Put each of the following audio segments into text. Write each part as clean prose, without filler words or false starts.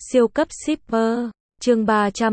Siêu cấp shipper, chương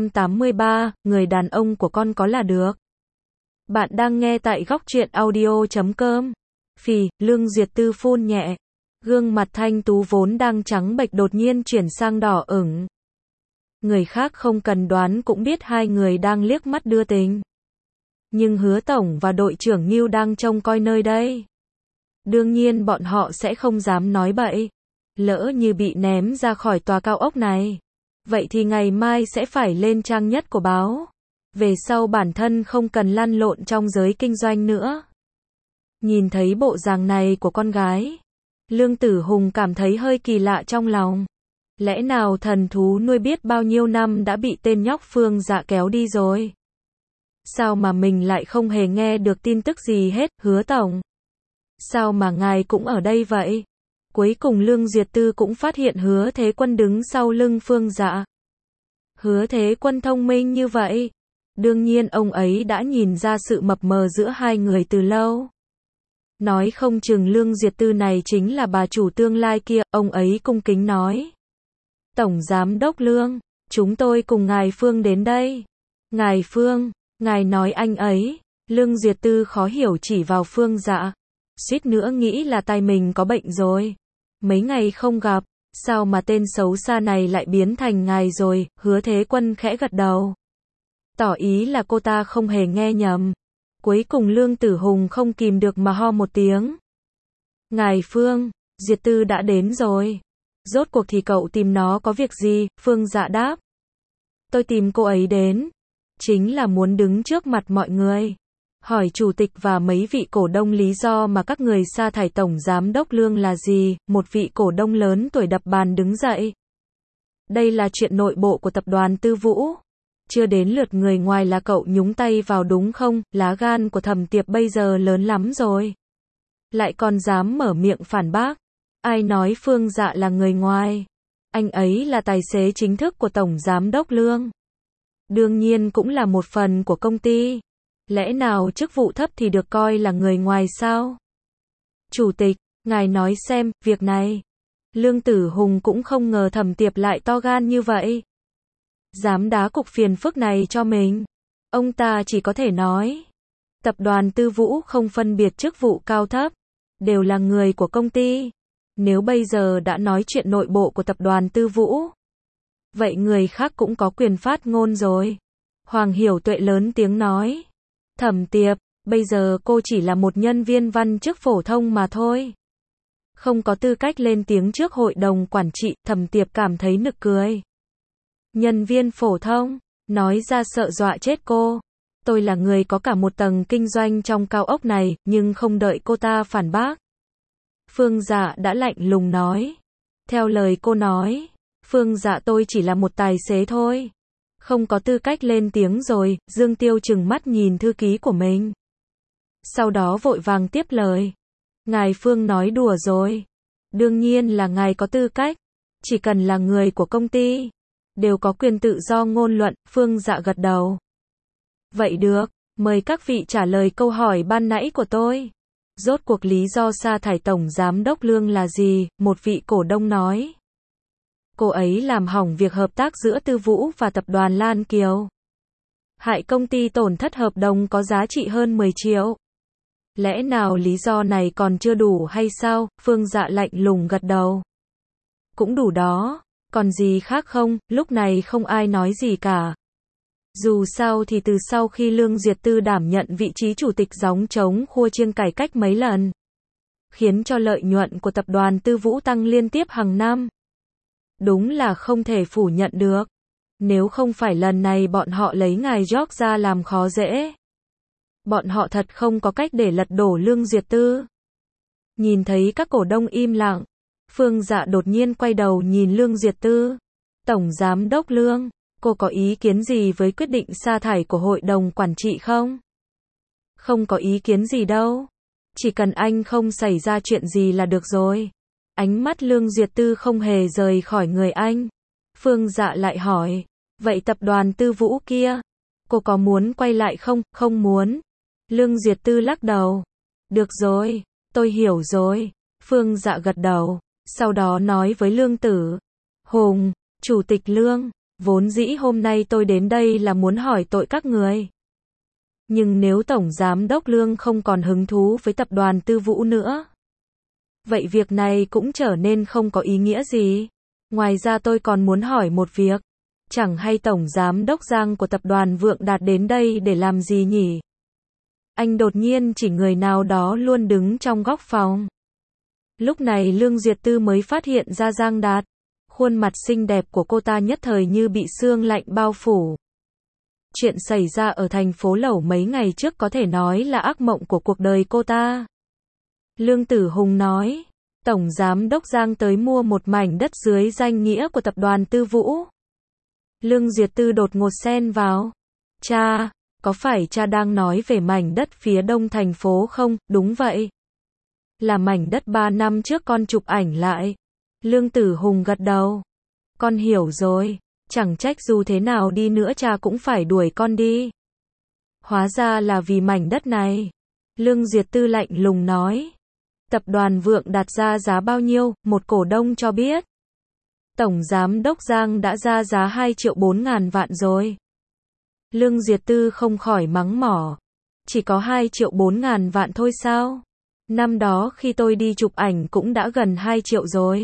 383, người đàn ông của con có là được. Bạn đang nghe tại góc truyện audio.com. Phì, Lương Duyệt Tư phun nhẹ. Gương mặt thanh tú vốn đang trắng bệch đột nhiên chuyển sang đỏ ửng. Người khác không cần đoán cũng biết hai người đang liếc mắt đưa tình. Nhưng Hứa Tổng và đội trưởng Ngưu đang trông coi nơi đây. Đương nhiên bọn họ sẽ không dám nói bậy. Lỡ như bị ném ra khỏi tòa cao ốc này, vậy thì ngày mai sẽ phải lên trang nhất của báo. Về sau bản thân không cần lăn lộn trong giới kinh doanh nữa. Nhìn thấy bộ dạng này của con gái, Lương Tử Hùng cảm thấy hơi kỳ lạ trong lòng. Lẽ nào thần thú nuôi biết bao nhiêu năm đã bị tên nhóc Phương Dạ kéo đi rồi? Sao mà mình lại không hề nghe được tin tức gì hết, Hứa Tổng? Sao mà ngài cũng ở đây vậy? Cuối cùng Lương Duyệt Tư cũng phát hiện Hứa Thế Quân đứng sau lưng Phương Dạ. Hứa Thế Quân thông minh như vậy. Đương nhiên ông ấy đã nhìn ra sự mập mờ giữa hai người từ lâu. Nói không chừng Lương Duyệt Tư này chính là bà chủ tương lai kia, ông ấy cung kính nói. Tổng Giám đốc Lương, chúng tôi cùng ngài Phương đến đây. Ngài Phương, ngài nói anh ấy. Lương Duyệt Tư khó hiểu chỉ vào Phương Dạ. Suýt nữa nghĩ là tai mình có bệnh rồi. Mấy ngày không gặp, sao mà tên xấu xa này lại biến thành ngài rồi? Hứa Thế Quân khẽ gật đầu. Tỏ ý là cô ta không hề nghe nhầm. Cuối cùng Lương Tử Hùng không kìm được mà ho một tiếng. Ngài Phương, Duyệt Tư đã đến rồi. Rốt cuộc thì cậu tìm nó có việc gì? Phương Dạ đáp. Tôi tìm cô ấy đến. Chính là muốn đứng trước mặt mọi người. Hỏi chủ tịch và mấy vị cổ đông lý do mà các người sa thải tổng giám đốc Lương là gì? Một vị cổ đông lớn tuổi đập bàn đứng dậy. Đây là chuyện nội bộ của tập đoàn Tư Vũ. Chưa đến lượt người ngoài là cậu nhúng tay vào đúng không? Lá gan của Thẩm Tiệp bây giờ lớn lắm rồi. Lại còn dám mở miệng phản bác. Ai nói Phương Dạ là người ngoài? Anh ấy là tài xế chính thức của tổng giám đốc Lương. Đương nhiên cũng là một phần của công ty. Lẽ nào chức vụ thấp thì được coi là người ngoài sao? Chủ tịch, ngài nói xem, việc này. Lương Tử Hùng cũng không ngờ Thẩm Tiệp lại to gan như vậy. Dám đá cục phiền phức này cho mình. Ông ta chỉ có thể nói. Tập đoàn Tư Vũ không phân biệt chức vụ cao thấp. Đều là người của công ty. Nếu bây giờ đã nói chuyện nội bộ của tập đoàn Tư Vũ, vậy người khác cũng có quyền phát ngôn rồi. Hoàng Hiểu Tuệ lớn tiếng nói. Thẩm Tiệp, bây giờ cô chỉ là một nhân viên văn chức phổ thông mà thôi. Không có tư cách lên tiếng trước hội đồng quản trị. Thẩm Tiệp cảm thấy nực cười. Nhân viên phổ thông, nói ra sợ dọa chết cô. Tôi là người có cả một tầng kinh doanh trong cao ốc này, nhưng không đợi cô ta phản bác. Phương Dạ đã lạnh lùng nói. Theo lời cô nói, Phương Dạ tôi chỉ là một tài xế thôi. Không có tư cách lên tiếng rồi. Dương Tiêu trừng mắt nhìn thư ký của mình. Sau đó vội vàng tiếp lời. Ngài Phương nói đùa rồi. Đương nhiên là ngài có tư cách. Chỉ cần là người của công ty, đều có quyền tự do ngôn luận. Phương Dạ gật đầu. Vậy được, mời các vị trả lời câu hỏi ban nãy của tôi. Rốt cuộc lý do sa thải tổng giám đốc Lương là gì? Một vị cổ đông nói. Cô ấy làm hỏng việc hợp tác giữa Tư Vũ và tập đoàn Lan Kiều. Hại công ty tổn thất hợp đồng có giá trị hơn 10 triệu. Lẽ nào lý do này còn chưa đủ hay sao? Phương Dạ lạnh lùng gật đầu. Cũng đủ đó, còn gì khác không? Lúc này không ai nói gì cả. Dù sao thì từ sau khi Lương Duyệt Tư đảm nhận vị trí chủ tịch gióng trống khua chiêng cải cách mấy lần, khiến cho lợi nhuận của tập đoàn Tư Vũ tăng liên tiếp hàng năm. Đúng là không thể phủ nhận được. Nếu không phải lần này bọn họ lấy ngài George ra làm khó dễ, bọn họ thật không có cách để lật đổ Lương Duyệt Tư. Nhìn thấy các cổ đông im lặng, Phương Dạ đột nhiên quay đầu nhìn Lương Duyệt Tư. Tổng giám đốc Lương, cô có ý kiến gì với quyết định sa thải của hội đồng quản trị không? Không có ý kiến gì đâu. Chỉ cần anh không xảy ra chuyện gì là được rồi. Ánh mắt Lương Duyệt Tư không hề rời khỏi người anh. Phương Dạ lại hỏi. Vậy tập đoàn Tư Vũ kia, cô có muốn quay lại không? Không muốn. Lương Duyệt Tư lắc đầu. Được rồi, tôi hiểu rồi. Phương Dạ gật đầu. Sau đó nói với Lương Tử Hùng. Chủ tịch Lương, vốn dĩ hôm nay tôi đến đây là muốn hỏi tội các người. Nhưng nếu Tổng Giám đốc Lương không còn hứng thú với tập đoàn Tư Vũ nữa, vậy việc này cũng trở nên không có ý nghĩa gì. Ngoài ra tôi còn muốn hỏi một việc. Chẳng hay Tổng Giám đốc Giang của tập đoàn Vượng Đạt đến đây để làm gì nhỉ? Anh đột nhiên chỉ người nào đó luôn đứng trong góc phòng. Lúc này Lương Duyệt Tư mới phát hiện ra Giang Đạt. Khuôn mặt xinh đẹp của cô ta nhất thời như bị sương lạnh bao phủ. Chuyện xảy ra ở thành phố Lẩu mấy ngày trước có thể nói là ác mộng của cuộc đời cô ta. Lương Tử Hùng nói, Tổng Giám đốc Giang tới mua một mảnh đất dưới danh nghĩa của tập đoàn Tư Vũ. Lương Duyệt Tư đột ngột xen vào. Cha, có phải cha đang nói về mảnh đất phía đông thành phố không? Đúng vậy. Là mảnh đất 3 năm trước con chụp ảnh lại. Lương Tử Hùng gật đầu. Con hiểu rồi, chẳng trách dù thế nào đi nữa cha cũng phải đuổi con đi. Hóa ra là vì mảnh đất này. Lương Duyệt Tư lạnh lùng nói. Tập đoàn Vượng đặt ra giá bao nhiêu? Một cổ đông cho biết. Tổng Giám đốc Giang đã ra giá 2 triệu 4 ngàn vạn rồi. Lương Duyệt Tư không khỏi mắng mỏ. Chỉ có 2 triệu 4 ngàn vạn thôi sao? Năm đó khi tôi đi chụp ảnh cũng đã gần 2 triệu rồi.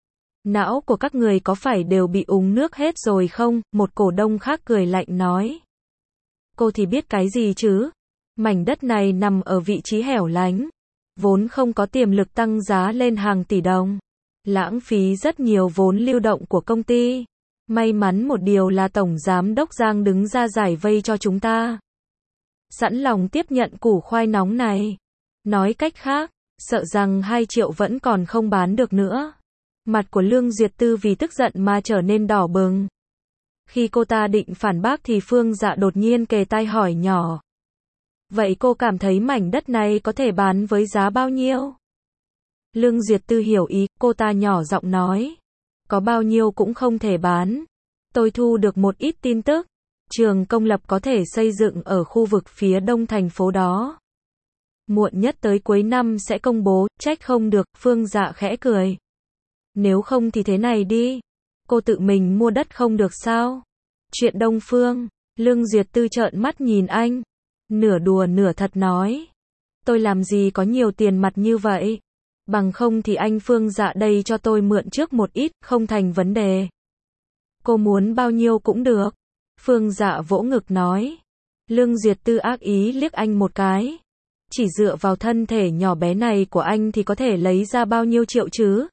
Não của các người có phải đều bị uống nước hết rồi không? Một cổ đông khác cười lạnh nói. Cô thì biết cái gì chứ? Mảnh đất này nằm ở vị trí hẻo lánh. Vốn không có tiềm lực tăng giá lên hàng tỷ đồng. Lãng phí rất nhiều vốn lưu động của công ty. May mắn một điều là Tổng Giám đốc Giang đứng ra giải vây cho chúng ta. Sẵn lòng tiếp nhận củ khoai nóng này. Nói cách khác, sợ rằng 2 triệu vẫn còn không bán được nữa. Mặt của Lương Duyệt Tư vì tức giận mà trở nên đỏ bừng. Khi cô ta định phản bác thì Phương Dạ đột nhiên kề tai hỏi nhỏ. Vậy cô cảm thấy mảnh đất này có thể bán với giá bao nhiêu? Lương Duyệt Tư hiểu ý, cô ta nhỏ giọng nói. Có bao nhiêu cũng không thể bán. Tôi thu được một ít tin tức. Trường công lập có thể xây dựng ở khu vực phía đông thành phố đó. Muộn nhất tới cuối năm sẽ công bố, trách không được, Phương Dạ khẽ cười. Nếu không thì thế này đi. Cô tự mình mua đất không được sao? Chuyện Đông Phương. Lương Duyệt Tư trợn mắt nhìn anh. Nửa đùa nửa thật nói. Tôi làm gì có nhiều tiền mặt như vậy? Bằng không thì anh Phương Dạ đây cho tôi mượn trước một ít, không thành vấn đề. Cô muốn bao nhiêu cũng được. Phương Dạ vỗ ngực nói. Lương Duyệt Tư ác ý liếc anh một cái. Chỉ dựa vào thân thể nhỏ bé này của anh thì có thể lấy ra bao nhiêu triệu chứ?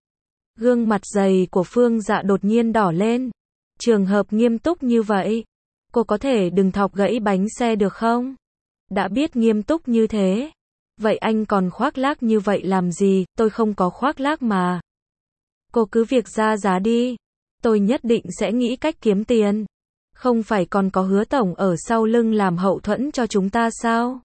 Gương mặt dày của Phương Dạ đột nhiên đỏ lên. Trường hợp nghiêm túc như vậy, cô có thể đừng thọc gãy bánh xe được không? Đã biết nghiêm túc như thế, vậy anh còn khoác lác như vậy làm gì? Tôi không có khoác lác mà. Cô cứ việc ra giá đi. Tôi nhất định sẽ nghĩ cách kiếm tiền. Không phải còn có Hứa tổng ở sau lưng làm hậu thuẫn cho chúng ta sao?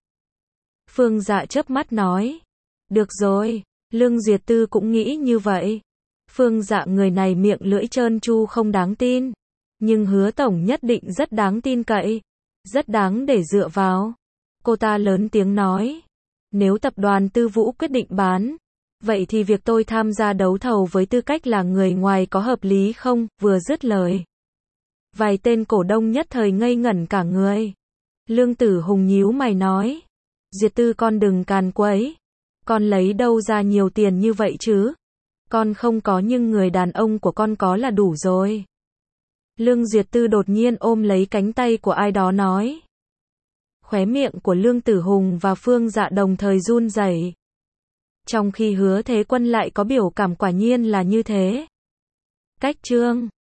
Phương Dạ chớp mắt nói. Được rồi, Lương Duyệt Tư cũng nghĩ như vậy. Phương Dạ người này miệng lưỡi trơn tru không đáng tin. Nhưng Hứa tổng nhất định rất đáng tin cậy. Rất đáng để dựa vào. Cô ta lớn tiếng nói. Nếu tập đoàn Tư Vũ quyết định bán, vậy thì việc tôi tham gia đấu thầu với tư cách là người ngoài có hợp lý không? Vừa dứt lời, vài tên cổ đông nhất thời ngây ngẩn cả người. Lương Tử Hùng nhíu mày nói. Duyệt Tư con đừng càn quấy. Con lấy đâu ra nhiều tiền như vậy chứ? Con không có nhưng người đàn ông của con có là đủ rồi. Lương Duyệt Tư đột nhiên ôm lấy cánh tay của ai đó nói. Khóe miệng của Lương Tử Hùng và Phương Dạ đồng thời run rẩy. Trong khi Hứa Thế Quân lại có biểu cảm quả nhiên là như thế. Cách chương